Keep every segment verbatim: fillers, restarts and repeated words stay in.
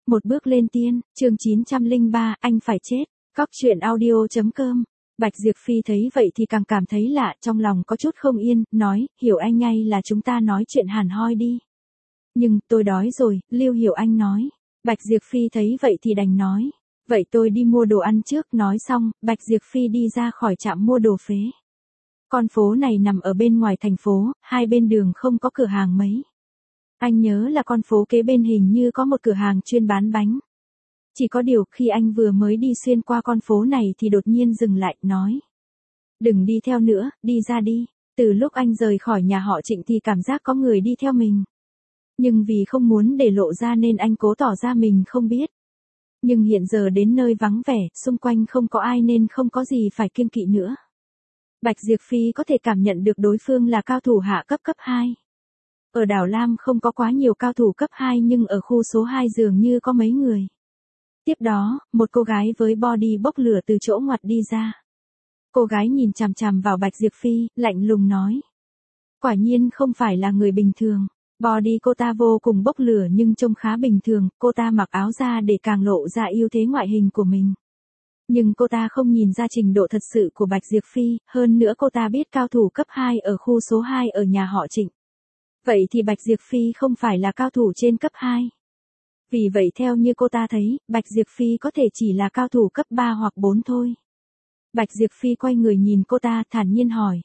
Một bước lên tiên, chương chín trăm lẻ ba, anh phải chết. Cóc truyện audio chấm com. Bạch Diệp Phi thấy vậy thì càng cảm thấy lạ, trong lòng có chút không yên, nói, Hiểu Anh ngay là chúng ta nói chuyện hàn hoi đi. Nhưng, tôi đói rồi, Lưu Hiểu Anh nói. Bạch Diệp Phi thấy vậy thì đành nói. Vậy tôi đi mua đồ ăn trước, nói xong, Bạch Diệp Phi đi ra khỏi trạm mua đồ phế. Con phố này nằm ở bên ngoài thành phố, hai bên đường không có cửa hàng mấy. Anh nhớ là con phố kế bên hình như có một cửa hàng chuyên bán bánh. Chỉ có điều khi anh vừa mới đi xuyên qua con phố này thì đột nhiên dừng lại, nói. Đừng đi theo nữa, đi ra đi. Từ lúc anh rời khỏi nhà họ Trịnh thì cảm giác có người đi theo mình. Nhưng vì không muốn để lộ ra nên anh cố tỏ ra mình không biết. Nhưng hiện giờ đến nơi vắng vẻ, xung quanh không có ai nên không có gì phải kiêng kỵ nữa. Bạch Diệp Phi có thể cảm nhận được đối phương là cao thủ hạ cấp cấp hai. Ở đảo Lam không có quá nhiều cao thủ cấp hai nhưng ở khu số hai dường như có mấy người. Tiếp đó, một cô gái với body bốc lửa từ chỗ ngoặt đi ra. Cô gái nhìn chằm chằm vào Bạch Diệp Phi, lạnh lùng nói. Quả nhiên không phải là người bình thường. Body cô ta vô cùng bốc lửa nhưng trông khá bình thường, cô ta mặc áo ra để càng lộ ra ưu thế ngoại hình của mình. Nhưng cô ta không nhìn ra trình độ thật sự của Bạch Diệp Phi, hơn nữa cô ta biết cao thủ cấp hai ở khu số hai ở nhà họ Trịnh. Vậy thì Bạch Diệp Phi không phải là cao thủ trên cấp hai. Vì vậy theo như cô ta thấy, Bạch Diệp Phi có thể chỉ là cao thủ cấp ba hoặc bốn thôi. Bạch Diệp Phi quay người nhìn cô ta thản nhiên hỏi.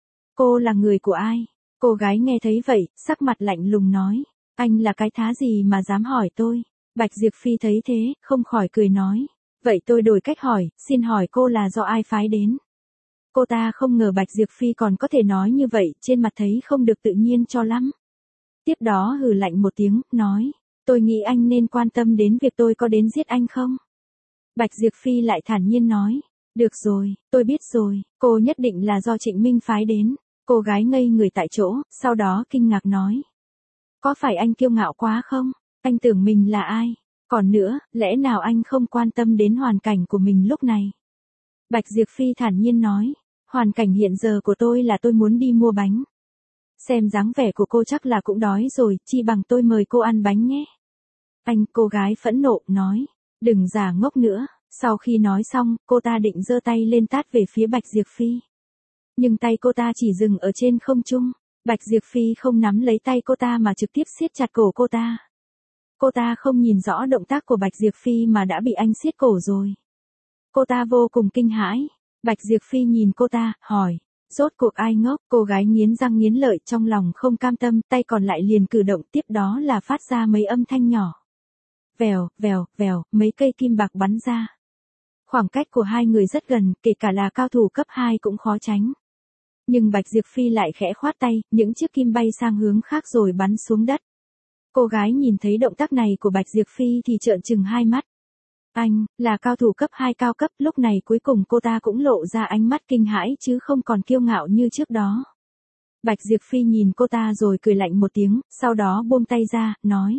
Cô là người của ai? Cô gái nghe thấy vậy, sắc mặt lạnh lùng nói. Anh là cái thá gì mà dám hỏi tôi? Bạch Diệp Phi thấy thế, không khỏi cười nói. Vậy tôi đổi cách hỏi, xin hỏi cô là do ai phái đến? Cô ta không ngờ Bạch Diệp Phi còn có thể nói như vậy, trên mặt thấy không được tự nhiên cho lắm. Tiếp đó hừ lạnh một tiếng, nói. Tôi nghĩ anh nên quan tâm đến việc tôi có đến giết anh không? Bạch Diệp Phi lại thản nhiên nói. Được rồi, tôi biết rồi, cô nhất định là do Trịnh Minh phái đến. Cô gái ngây người tại chỗ, sau đó kinh ngạc nói. Có phải anh kiêu ngạo quá không? Anh tưởng mình là ai? Còn nữa, lẽ nào anh không quan tâm đến hoàn cảnh của mình lúc này? Bạch Diệp Phi thản nhiên nói. Hoàn cảnh hiện giờ của tôi là tôi muốn đi mua bánh. Xem dáng vẻ của cô chắc là cũng đói rồi, chi bằng tôi mời cô ăn bánh nhé. Anh, cô gái phẫn nộ, nói. Đừng giả ngốc nữa. Sau khi nói xong, cô ta định giơ tay lên tát về phía Bạch Diệp Phi. Nhưng tay cô ta chỉ dừng ở trên không trung. Bạch Diệp Phi không nắm lấy tay cô ta mà trực tiếp siết chặt cổ cô ta. Cô ta không nhìn rõ động tác của Bạch Diệp Phi mà đã bị anh siết cổ rồi. Cô ta vô cùng kinh hãi. Bạch Diệp Phi nhìn cô ta, hỏi. Rốt cuộc ai ngốc? Cô gái nghiến răng nghiến lợi trong lòng không cam tâm, tay còn lại liền cử động, tiếp đó là phát ra mấy âm thanh nhỏ. Vèo, vèo, vèo, mấy cây kim bạc bắn ra. Khoảng cách của hai người rất gần, kể cả là cao thủ cấp hai cũng khó tránh. Nhưng Bạch Diệp Phi lại khẽ khoát tay, những chiếc kim bay sang hướng khác rồi bắn xuống đất. Cô gái nhìn thấy động tác này của Bạch Diệp Phi thì trợn trừng hai mắt. Anh, là cao thủ cấp hai cao cấp, lúc này cuối cùng cô ta cũng lộ ra ánh mắt kinh hãi chứ không còn kiêu ngạo như trước đó. Bạch Diệp Phi nhìn cô ta rồi cười lạnh một tiếng, sau đó buông tay ra, nói.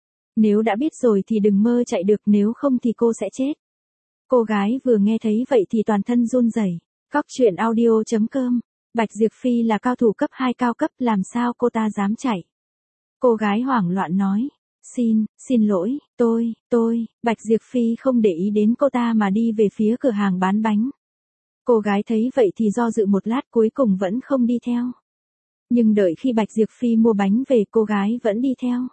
Nếu đã biết rồi thì đừng mơ chạy được, nếu không thì cô sẽ chết. Cô gái vừa nghe thấy vậy thì toàn thân run rẩy. Cóc truyện audio chấm com. Bạch Diệp Phi là cao thủ cấp hai cao cấp, làm sao cô ta dám chạy? Cô gái hoảng loạn nói. Xin, xin lỗi, tôi, tôi, Bạch Diệp Phi không để ý đến cô ta mà đi về phía cửa hàng bán bánh. Cô gái thấy vậy thì do dự một lát cuối cùng vẫn không đi theo. Nhưng đợi khi Bạch Diệp Phi mua bánh về cô gái vẫn đi theo.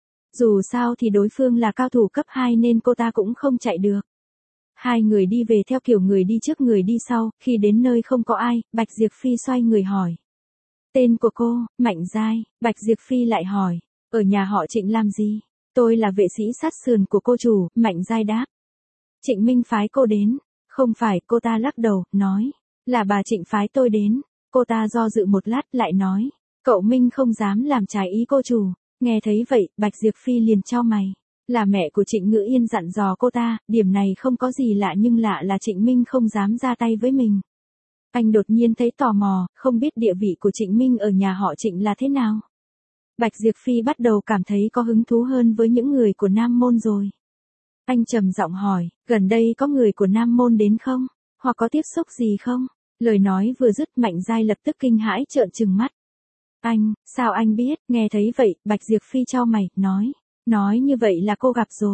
Dù sao thì đối phương là cao thủ cấp hai nên cô ta cũng không chạy được. Hai người đi về theo kiểu người đi trước người đi sau, khi đến nơi không có ai, Bạch Diệp Phi xoay người hỏi. Tên của cô, Mạnh Giai, Bạch Diệp Phi lại hỏi. Ở nhà họ Trịnh làm gì? Tôi là vệ sĩ sát sườn của cô chủ, Mạnh Giai đáp. Trịnh Minh phái cô đến. Không phải, cô ta lắc đầu, nói. Là bà Trịnh phái tôi đến. Cô ta do dự một lát lại nói. Cậu Minh không dám làm trái ý cô chủ. Nghe thấy vậy, Bạch Diệp Phi liền chau mày. Là mẹ của Trịnh Ngữ Yên dặn dò cô ta, điểm này không có gì lạ nhưng lạ là Trịnh Minh không dám ra tay với mình. Anh đột nhiên thấy tò mò, không biết địa vị của Trịnh Minh ở nhà họ Trịnh là thế nào. Bạch Diệp Phi bắt đầu cảm thấy có hứng thú hơn với những người của Nam Môn rồi. Anh trầm giọng hỏi, gần đây có người của Nam Môn đến không? Hoặc có tiếp xúc gì không? Lời nói vừa dứt Mạnh Giai lập tức kinh hãi trợn trừng mắt. Anh, sao anh biết? Nghe thấy vậy, Bạch Diệp Phi chau mày, nói. Nói như vậy là cô gặp rồi.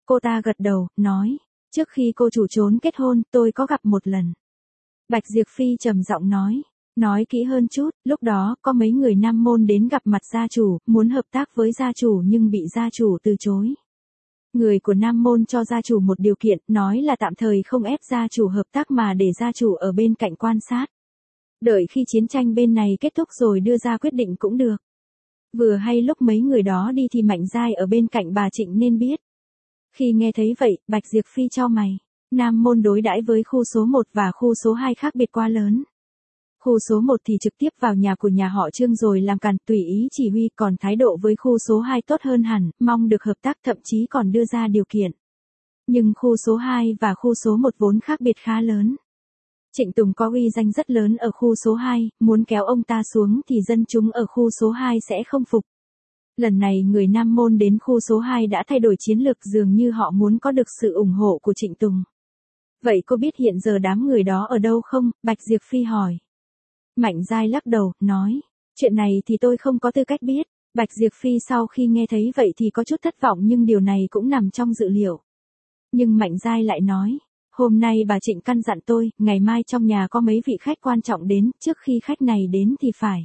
Cô ta gật đầu, nói, trước khi cô chủ trốn kết hôn, tôi có gặp một lần. Bạch Diệp Phi trầm giọng nói, nói kỹ hơn chút, lúc đó có mấy người Nam Môn đến gặp mặt gia chủ, muốn hợp tác với gia chủ nhưng bị gia chủ từ chối. Người của Nam Môn cho gia chủ một điều kiện, nói là tạm thời không ép gia chủ hợp tác mà để gia chủ ở bên cạnh quan sát. Đợi khi chiến tranh bên này kết thúc rồi đưa ra quyết định cũng được. Vừa hay lúc mấy người đó đi thì Mạnh Giai ở bên cạnh bà Trịnh nên biết. Khi nghe thấy vậy, Bạch Diệp Phi chau mày. Nam Môn đối đãi với khu số một và khu số hai khác biệt quá lớn. Khu số một thì trực tiếp vào nhà của nhà họ Trương rồi làm càn tùy ý chỉ huy, còn thái độ với khu số hai tốt hơn hẳn, mong được hợp tác thậm chí còn đưa ra điều kiện. Nhưng khu số hai và khu số một vốn khác biệt khá lớn. Trịnh Tùng có uy danh rất lớn ở khu số hai, muốn kéo ông ta xuống thì dân chúng ở khu số hai sẽ không phục. Lần này người Nam Môn đến khu số hai đã thay đổi chiến lược, dường như họ muốn có được sự ủng hộ của Trịnh Tùng. Vậy cô biết hiện giờ đám người đó ở đâu không? Bạch Diệp Phi hỏi. Mạnh Giai lắc đầu, nói, chuyện này thì tôi không có tư cách biết. Bạch Diệp Phi sau khi nghe thấy vậy thì có chút thất vọng nhưng điều này cũng nằm trong dự liệu. Nhưng Mạnh Giai lại nói, hôm nay bà Trịnh căn dặn tôi, ngày mai trong nhà có mấy vị khách quan trọng đến, trước khi khách này đến thì phải.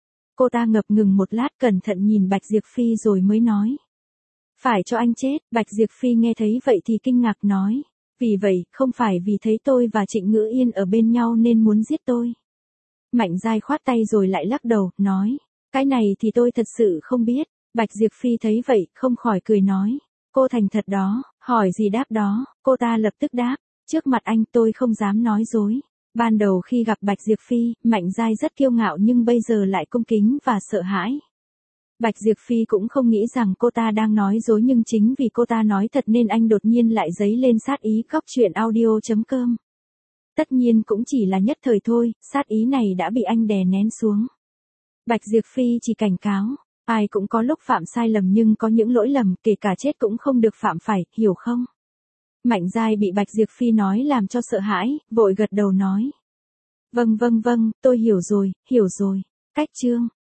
Cô ta ngập ngừng một lát cẩn thận nhìn Bạch Diệp Phi rồi mới nói. Phải cho anh chết. Bạch Diệp Phi nghe thấy vậy thì kinh ngạc nói. Vì vậy, không phải vì thấy tôi và Trịnh Ngữ Yên ở bên nhau nên muốn giết tôi. Mạnh Giai khoát tay rồi lại lắc đầu, nói. Cái này thì tôi thật sự không biết. Bạch Diệp Phi thấy vậy, không khỏi cười nói. Cô thành thật đó, hỏi gì đáp đó. Cô ta lập tức đáp. Trước mặt anh tôi không dám nói dối. Ban đầu khi gặp Bạch Diệp Phi, Mạnh Giai rất kiêu ngạo nhưng bây giờ lại cung kính và sợ hãi. Bạch Diệp Phi cũng không nghĩ rằng cô ta đang nói dối nhưng chính vì cô ta nói thật nên anh đột nhiên lại dấy lên sát ý. Cóc truyện audio chấm com. Tất nhiên cũng chỉ là nhất thời thôi, sát ý này đã bị anh đè nén xuống. Bạch Diệp Phi chỉ cảnh cáo, ai cũng có lúc phạm sai lầm nhưng có những lỗi lầm kể cả chết cũng không được phạm phải, hiểu không? Mạnh Giai bị Bạch Diệp Phi nói làm cho sợ hãi, vội gật đầu nói. Vâng vâng vâng, tôi hiểu rồi, hiểu rồi. Cách chương